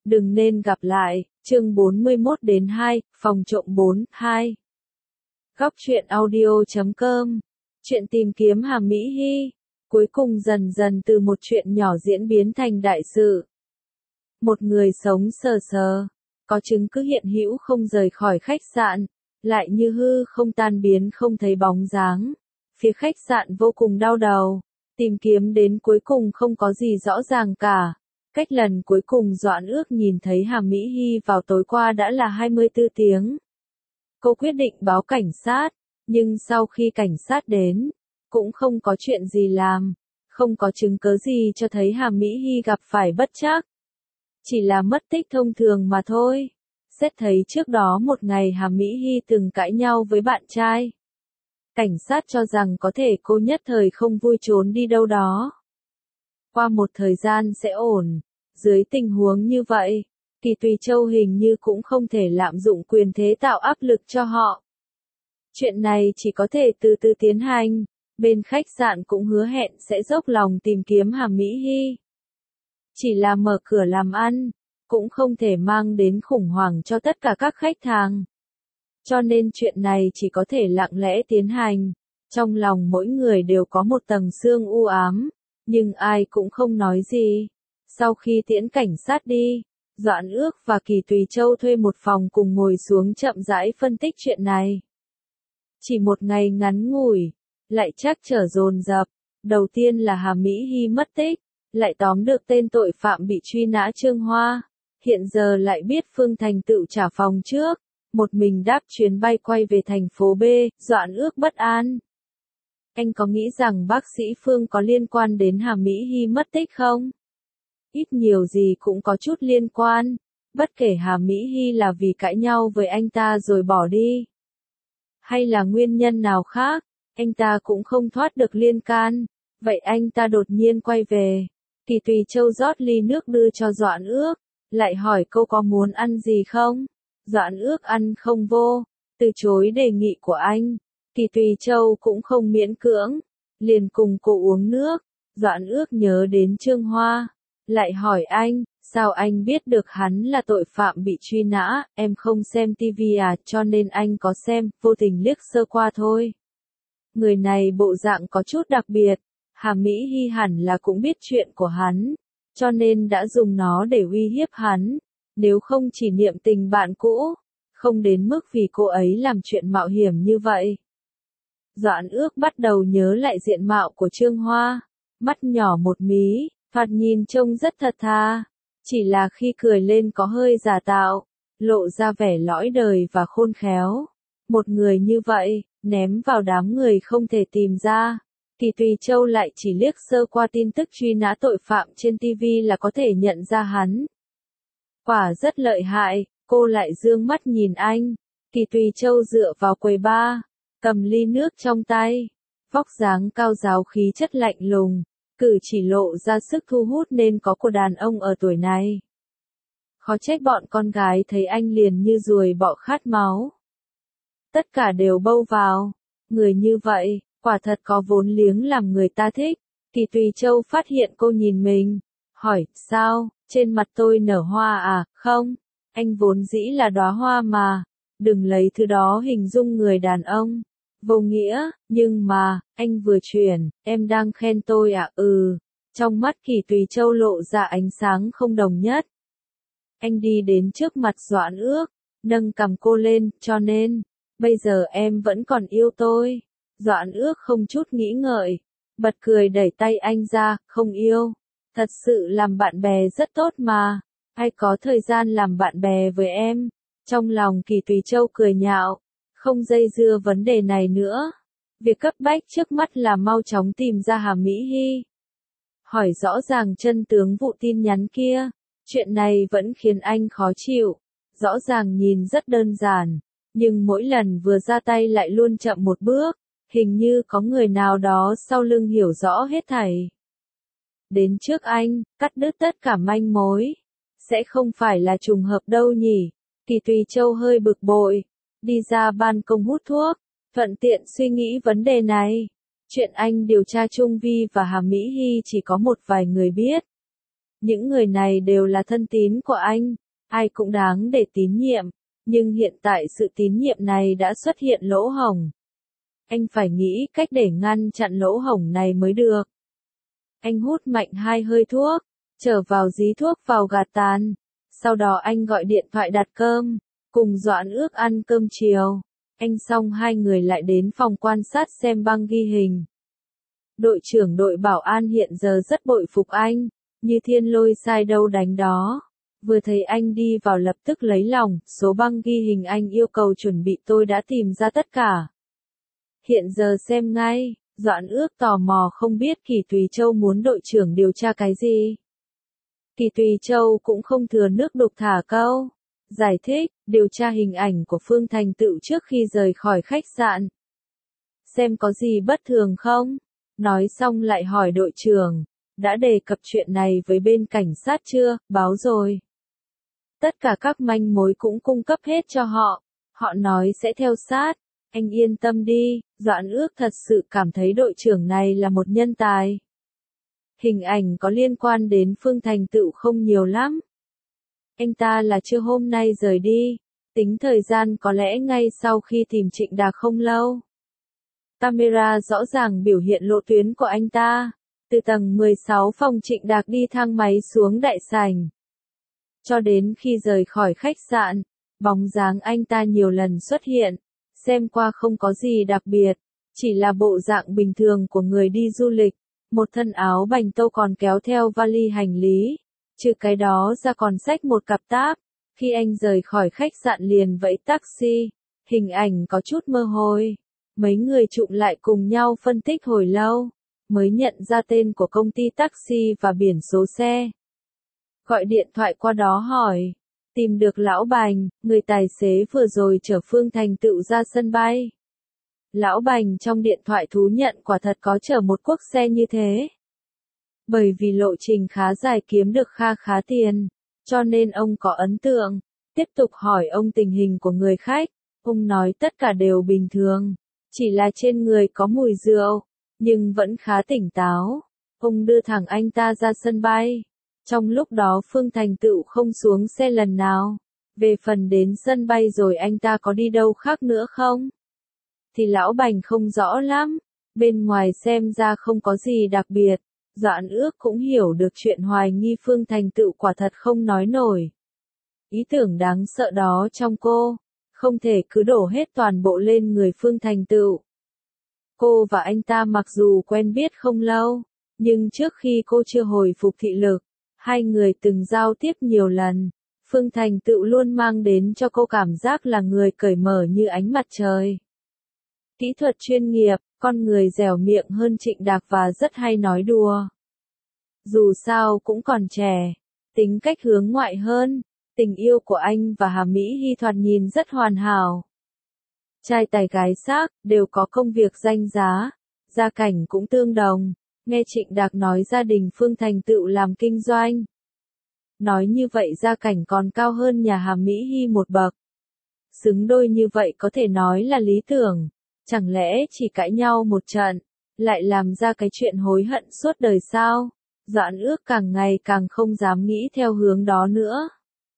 Đừng nên gặp lại, chương 41 đến 2, phòng trộm 4, 2. Góc truyện audio.com. Chuyện tìm kiếm Hà Mỹ Hy, cuối cùng dần dần từ một chuyện nhỏ diễn biến thành đại sự. Một người sống sờ sờ, có chứng cứ hiện hữu không rời khỏi khách sạn, lại như hư không tan biến không thấy bóng dáng. Phía khách sạn vô cùng đau đầu, tìm kiếm đến cuối cùng không có gì rõ ràng cả. Cách lần cuối cùng Doãn Ước nhìn thấy Hà Mỹ Hy vào tối qua đã là 24 tiếng. Cô quyết định báo cảnh sát, nhưng sau khi cảnh sát đến, cũng không có chuyện gì làm, không có chứng cứ gì cho thấy Hà Mỹ Hy gặp phải bất trắc. Chỉ là mất tích thông thường mà thôi. Xét thấy trước đó một ngày Hà Mỹ Hy từng cãi nhau với bạn trai. Cảnh sát cho rằng có thể cô nhất thời không vui trốn đi đâu đó. Qua một thời gian sẽ ổn. Dưới tình huống như vậy, Kỳ Tùy Châu hình như cũng không thể lạm dụng quyền thế tạo áp lực cho họ. Chuyện này chỉ có thể từ từ tiến hành. Bên khách sạn cũng hứa hẹn sẽ dốc lòng tìm kiếm Hà Mỹ Hy. Chỉ là mở cửa làm ăn, cũng không thể mang đến khủng hoảng cho tất cả các khách hàng. Cho nên chuyện này chỉ có thể lặng lẽ tiến hành. Trong lòng mỗi người đều có một tầng sương u ám, nhưng ai cũng không nói gì. Sau khi tiễn cảnh sát đi, Doãn Ước và Kỳ Tùy Châu thuê một phòng cùng ngồi xuống chậm rãi phân tích chuyện này. Chỉ một ngày ngắn ngủi, lại trắc trở dồn dập. Đầu tiên là Hà Mỹ Hy mất tích, lại tóm được tên tội phạm bị truy nã Trương Hoa. Hiện giờ lại biết Phương Thành tự trả phòng trước, một mình đáp chuyến bay quay về thành phố B, Doãn Ước bất an. Anh có nghĩ rằng bác sĩ Phương có liên quan đến Hà Mỹ Hy mất tích không? Ít nhiều gì cũng có chút liên quan, bất kể Hà Mỹ Hy là vì cãi nhau với anh ta rồi bỏ đi. Hay là nguyên nhân nào khác, anh ta cũng không thoát được liên can, vậy anh ta đột nhiên quay về. Kỳ Tùy Châu rót ly nước đưa cho Doãn Ước, lại hỏi cô có muốn ăn gì không? Doãn Ước ăn không vô, từ chối đề nghị của anh. Kỳ Tùy Châu cũng không miễn cưỡng, liền cùng cô uống nước. Doãn Ước nhớ đến Trương Hoa, lại hỏi anh, sao anh biết được hắn là tội phạm bị truy nã, em không xem tivi à, cho nên anh có xem, vô tình liếc sơ qua thôi. Người này bộ dạng có chút đặc biệt, Hà Mỹ Hy hẳn là cũng biết chuyện của hắn, cho nên đã dùng nó để uy hiếp hắn, nếu không chỉ niệm tình bạn cũ, không đến mức vì cô ấy làm chuyện mạo hiểm như vậy. Doãn Ước bắt đầu nhớ lại diện mạo của Trương Hoa, mắt nhỏ một mí, thoạt nhìn trông rất thật thà, chỉ là khi cười lên có hơi giả tạo, lộ ra vẻ lõi đời và khôn khéo. Một người như vậy, ném vào đám người không thể tìm ra. Kỳ Tùy Châu lại chỉ liếc sơ qua tin tức truy nã tội phạm trên TV là có thể nhận ra hắn. Quả rất lợi hại, cô lại dương mắt nhìn anh. Kỳ Tùy Châu dựa vào quầy bar, cầm ly nước trong tay. Vóc dáng cao ráo khí chất lạnh lùng, cử chỉ lộ ra sức thu hút nên có của đàn ông ở tuổi này. Khó trách bọn con gái thấy anh liền như ruồi bọ khát máu. Tất cả đều bâu vào. Người như vậy, quả thật có vốn liếng làm người ta thích. Kỳ Tùy Châu phát hiện cô nhìn mình. Hỏi, sao, trên mặt tôi nở hoa à? Không, anh vốn dĩ là đóa hoa mà. Đừng lấy thứ đó hình dung người đàn ông. Vô nghĩa, nhưng mà, anh vừa chuyển, em đang khen tôi à? Trong mắt Kỳ Tùy Châu lộ ra ánh sáng không đồng nhất. Anh đi đến trước mặt Doãn Ước, nâng cằm cô lên, cho nên, bây giờ em vẫn còn yêu tôi. Doãn Ước không chút nghĩ ngợi, bật cười đẩy tay anh ra, không yêu. Thật sự làm bạn bè rất tốt mà, ai có thời gian làm bạn bè với em. Trong lòng Kỳ Tùy Châu cười nhạo, không dây dưa vấn đề này nữa. Việc cấp bách trước mắt là mau chóng tìm ra Hà Mỹ Hy. Hỏi rõ ràng chân tướng vụ tin nhắn kia, chuyện này vẫn khiến anh khó chịu. Rõ ràng nhìn rất đơn giản, nhưng mỗi lần vừa ra tay lại luôn chậm một bước, hình như có người nào đó sau lưng hiểu rõ hết thảy. Đến trước anh, cắt đứt tất cả manh mối. Sẽ không phải là trùng hợp đâu nhỉ? Kỳ Tùy Châu hơi bực bội, đi ra ban công hút thuốc, thuận tiện suy nghĩ vấn đề này. Chuyện anh điều tra Trung Vi và Hà Mỹ Hy chỉ có một vài người biết. Những người này đều là thân tín của anh, ai cũng đáng để tín nhiệm, nhưng hiện tại sự tín nhiệm này đã xuất hiện lỗ hổng. Anh phải nghĩ cách để ngăn chặn lỗ hổng này mới được. Anh hút mạnh 2 hơi thuốc, trở vào dí thuốc vào gạt tàn. Sau đó anh gọi điện thoại đặt cơm, cùng Doãn Ước ăn cơm chiều. Anh xong hai người lại đến phòng quan sát xem băng ghi hình. Đội trưởng đội bảo an hiện giờ rất bội phục anh, như thiên lôi sai đâu đánh đó. Vừa thấy anh đi vào lập tức lấy lòng, số băng ghi hình anh yêu cầu chuẩn bị tôi đã tìm ra tất cả. Hiện giờ xem ngay, Doãn Ước tò mò không biết Kỳ Tùy Châu muốn đội trưởng điều tra cái gì. Kỳ Tùy Châu cũng không thừa nước đục thả câu. Giải thích, điều tra hình ảnh của Phương Thành Tựu trước khi rời khỏi khách sạn. Xem có gì bất thường không? Nói xong lại hỏi đội trưởng, đã đề cập chuyện này với bên cảnh sát chưa? Báo rồi. Tất cả các manh mối cũng cung cấp hết cho họ. Họ nói sẽ theo sát. Anh yên tâm đi, Doãn Ước thật sự cảm thấy đội trưởng này là một nhân tài. Hình ảnh có liên quan đến Phương Thành Tựu không nhiều lắm. Anh ta là chưa hôm nay rời đi, tính thời gian có lẽ ngay sau khi tìm Trịnh Đạc không lâu. Camera rõ ràng biểu hiện lộ tuyến của anh ta, từ tầng 16 phòng Trịnh Đạc đi thang máy xuống đại sảnh. Cho đến khi rời khỏi khách sạn, bóng dáng anh ta nhiều lần xuất hiện, xem qua không có gì đặc biệt, chỉ là bộ dạng bình thường của người đi du lịch, một thân áo bành tô còn kéo theo vali hành lý. Trừ cái đó ra còn xách một cặp táp, khi anh rời khỏi khách sạn liền vẫy taxi, hình ảnh có chút mơ hồ. Mấy người chụm lại cùng nhau phân tích hồi lâu, mới nhận ra tên của công ty taxi và biển số xe. Gọi điện thoại qua đó hỏi, tìm được Lão Bành, người tài xế vừa rồi chở Phương Thành Tựu ra sân bay. Lão Bành trong điện thoại thú nhận quả thật có chở một cuốc xe như thế. Bởi vì lộ trình khá dài kiếm được kha khá tiền, cho nên ông có ấn tượng. Tiếp tục hỏi ông tình hình của người khách, ông nói tất cả đều bình thường, chỉ là trên người có mùi rượu, nhưng vẫn khá tỉnh táo. Ông đưa thẳng anh ta ra sân bay. Trong lúc đó Phương Thành Tựu không xuống xe lần nào. Về phần đến sân bay rồi anh ta có đi đâu khác nữa không? Thì Lão Bành không rõ lắm, bên ngoài xem ra không có gì đặc biệt. Doãn Ước cũng hiểu được chuyện hoài nghi Phương Thành Tựu quả thật không nói nổi. Ý tưởng đáng sợ đó trong cô, không thể cứ đổ hết toàn bộ lên người Phương Thành Tựu. Cô và anh ta mặc dù quen biết không lâu, nhưng trước khi cô chưa hồi phục thị lực, hai người từng giao tiếp nhiều lần. Phương Thành Tựu luôn mang đến cho cô cảm giác là người cởi mở như ánh mặt trời. Kỹ thuật chuyên nghiệp, con người dẻo miệng hơn Trịnh Đạc và rất hay nói đùa. Dù sao cũng còn trẻ, tính cách hướng ngoại hơn, tình yêu của anh và Hà Mỹ Hy thoạt nhìn rất hoàn hảo. Trai tài gái sắc, đều có công việc danh giá, gia cảnh cũng tương đồng. Nghe Trịnh Đạc nói gia đình Phương Thành Tựu làm kinh doanh. Nói như vậy gia cảnh còn cao hơn nhà Hà Mỹ Hy một bậc. Xứng đôi như vậy có thể nói là lý tưởng. Chẳng lẽ chỉ cãi nhau một trận, lại làm ra cái chuyện hối hận suốt đời sao? Doãn Ước càng ngày càng không dám nghĩ theo hướng đó nữa.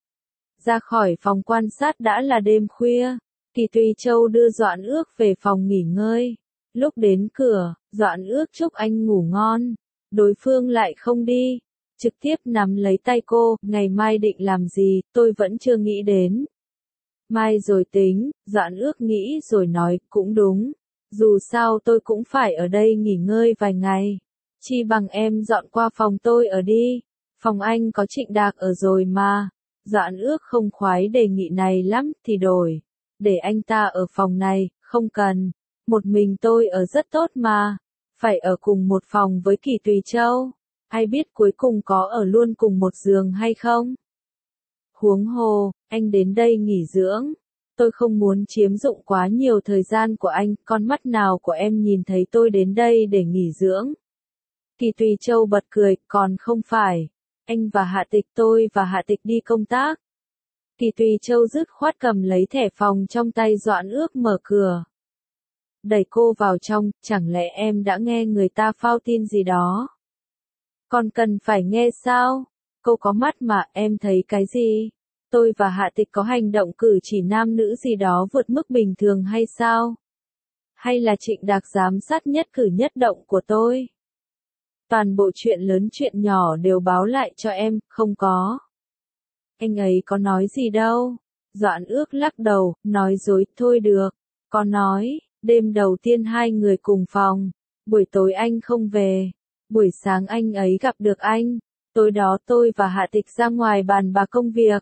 Ra khỏi phòng quan sát đã là đêm khuya, Kỳ Tùy Châu đưa Doãn Ước về phòng nghỉ ngơi. Lúc đến cửa, Doãn Ước chúc anh ngủ ngon. Đối phương lại không đi, trực tiếp nắm lấy tay cô, ngày mai định làm gì, tôi vẫn chưa nghĩ đến. Mai rồi tính, Doãn Ước nghĩ rồi nói, cũng đúng. Dù sao tôi cũng phải ở đây nghỉ ngơi vài ngày. Chi bằng em dọn qua phòng tôi ở đi. Phòng anh có Trịnh Đạc ở rồi mà. Doãn Ước không khoái đề nghị này lắm, thì đổi. Để anh ta ở phòng này, không cần. Một mình tôi ở rất tốt mà. Phải ở cùng một phòng với Kỳ Tùy Châu. Ai biết cuối cùng có ở luôn cùng một giường hay không? Huống hồ, anh đến đây nghỉ dưỡng. Tôi không muốn chiếm dụng quá nhiều thời gian của anh, con mắt nào của em nhìn thấy tôi đến đây để nghỉ dưỡng. Kỳ Tùy Châu bật cười, còn không phải. Anh và Hạ Tịch tôi và Hạ Tịch đi công tác. Kỳ Tùy Châu dứt khoát cầm lấy thẻ phòng trong tay Doãn Ước mở cửa. Đẩy cô vào trong, chẳng lẽ em đã nghe người ta phao tin gì đó? Còn cần phải nghe sao? Cô có mắt mà, em thấy cái gì? Tôi và Hạ Tịch có hành động cử chỉ nam nữ gì đó vượt mức bình thường hay sao? Hay là Trịnh Đạc giám sát nhất cử nhất động của tôi? Toàn bộ chuyện lớn chuyện nhỏ đều báo lại cho em, không có. Anh ấy có nói gì đâu. Doãn Ước lắc đầu, nói dối, thôi được. Có nói, đêm đầu tiên hai người cùng phòng. Buổi tối anh không về. Buổi sáng anh ấy gặp được anh. Tối đó tôi và Hạ Tịch ra ngoài bàn bạc công việc.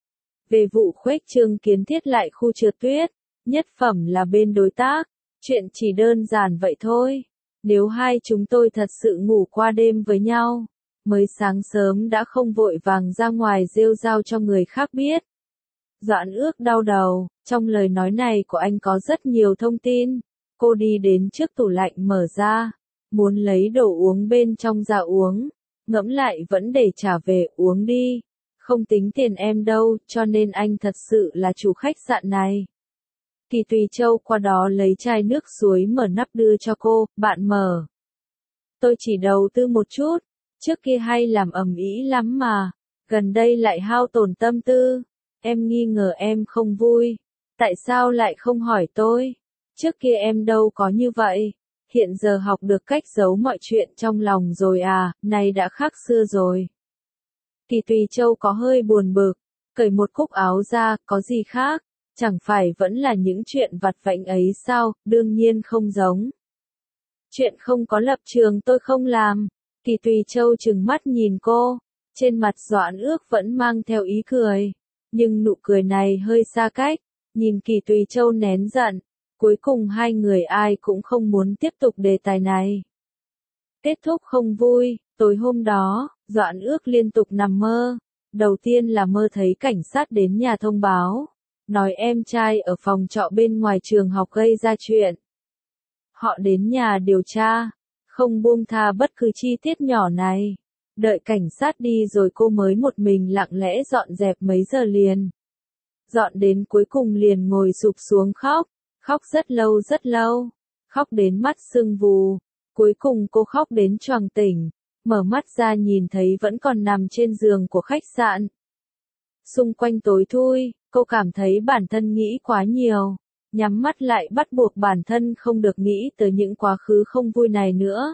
Về vụ khuếch trương kiến thiết lại khu trượt tuyết. Nhất phẩm là bên đối tác. Chuyện chỉ đơn giản vậy thôi. Nếu hai chúng tôi thật sự ngủ qua đêm với nhau, mới sáng sớm đã không vội vàng ra ngoài rêu rao cho người khác biết. Doãn Ước đau đầu, trong lời nói này của anh có rất nhiều thông tin. Cô đi đến trước tủ lạnh mở ra, muốn lấy đồ uống bên trong ra uống, ngẫm lại vẫn để trả về uống đi. Không tính tiền em đâu, cho nên anh thật sự là chủ khách sạn này. Kỳ Tùy Châu qua đó lấy chai nước suối mở nắp đưa cho cô, bạn mở. Tôi chỉ đầu tư một chút, trước kia hay làm ầm ĩ lắm mà, gần đây lại hao tổn tâm tư. Em nghi ngờ em không vui, tại sao lại không hỏi tôi? Trước kia em đâu có như vậy, hiện giờ học được cách giấu mọi chuyện trong lòng rồi à, nay đã khác xưa rồi. Kỳ Tùy Châu có hơi buồn bực, cởi một cúc áo ra, có gì khác? Chẳng phải vẫn là những chuyện vặt vãnh ấy sao, đương nhiên không giống. Chuyện không có lập trường tôi không làm. Kỳ Tùy Châu trừng mắt nhìn cô, trên mặt Doãn Ước vẫn mang theo ý cười. Nhưng nụ cười này hơi xa cách, nhìn Kỳ Tùy Châu nén giận, cuối cùng hai người ai cũng không muốn tiếp tục đề tài này. Kết thúc không vui, tối hôm đó, Doãn Ước liên tục nằm mơ. Đầu tiên là mơ thấy cảnh sát đến nhà thông báo, nói em trai ở phòng trọ bên ngoài trường học gây ra chuyện. Họ đến nhà điều tra, không buông tha bất cứ chi tiết nhỏ này. Đợi cảnh sát đi rồi cô mới một mình lặng lẽ dọn dẹp mấy giờ liền. Dọn đến cuối cùng liền ngồi sụp xuống khóc, khóc rất lâu, khóc đến mắt sưng vù. Cuối cùng cô khóc đến choàng tỉnh, mở mắt ra nhìn thấy vẫn còn nằm trên giường của khách sạn. Xung quanh tối thui, cô cảm thấy bản thân nghĩ quá nhiều, nhắm mắt lại bắt buộc bản thân không được nghĩ tới những quá khứ không vui này nữa.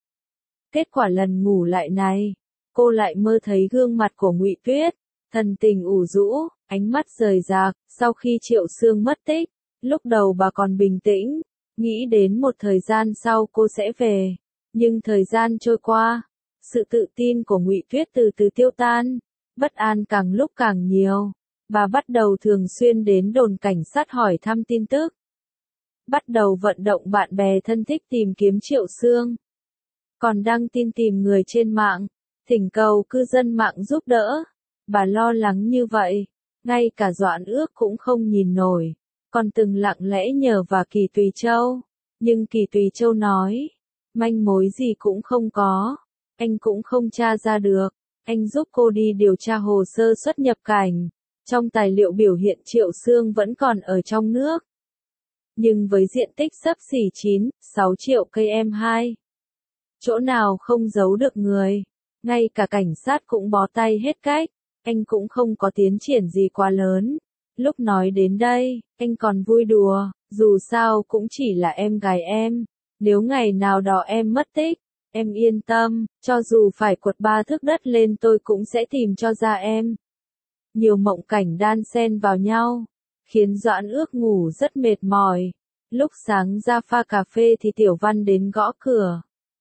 Kết quả lần ngủ lại này, cô lại mơ thấy gương mặt của Ngụy Tuyết, thần tình ủ rũ, ánh mắt rời rạc. Sau khi Triệu Sương mất tích, lúc đầu bà còn bình tĩnh, nghĩ đến một thời gian sau cô sẽ về, nhưng thời gian trôi qua, sự tự tin của Ngụy Tuyết từ từ tiêu tan, bất an càng lúc càng nhiều. Bà bắt đầu thường xuyên đến đồn cảnh sát hỏi thăm tin tức, bắt đầu vận động bạn bè thân thích tìm kiếm Triệu Sương, còn đăng tin tìm người trên mạng, thỉnh cầu cư dân mạng giúp đỡ. Bà lo lắng như vậy, ngay cả Doãn Ước cũng không nhìn nổi, còn từng lặng lẽ nhờ vào Kỳ Tùy Châu, nhưng Kỳ Tùy Châu nói, manh mối gì cũng không có, anh cũng không tra ra được. Anh giúp cô đi điều tra hồ sơ xuất nhập cảnh, trong tài liệu biểu hiện Triệu Sương vẫn còn ở trong nước. Nhưng với diện tích xấp xỉ 9-6 triệu cây M2, chỗ nào không giấu được người, ngay cả cảnh sát cũng bó tay hết cách. Anh cũng không có tiến triển gì quá lớn. Lúc nói đến đây, anh còn vui đùa, dù sao cũng chỉ là em gái em. Nếu ngày nào đó em mất tích, em yên tâm, cho dù phải quật 3 thước đất lên tôi cũng sẽ tìm cho ra em. Nhiều mộng cảnh đan xen vào nhau, khiến Doãn Ước ngủ rất mệt mỏi. Lúc sáng ra pha cà phê thì Tiểu Văn đến gõ cửa.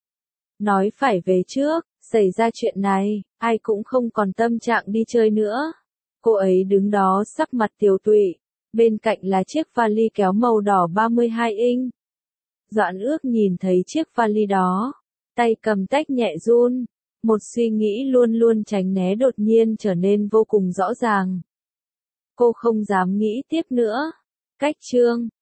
Nói phải về trước, xảy ra chuyện này, ai cũng không còn tâm trạng đi chơi nữa. Cô ấy đứng đó sắc mặt tiều tụy, bên cạnh là chiếc vali kéo màu đỏ 32 inch. Doãn Ước nhìn thấy chiếc vali đó, tay cầm tách nhẹ run, một suy nghĩ luôn luôn tránh né đột nhiên trở nên vô cùng rõ ràng. Cô không dám nghĩ tiếp nữa. Cách chương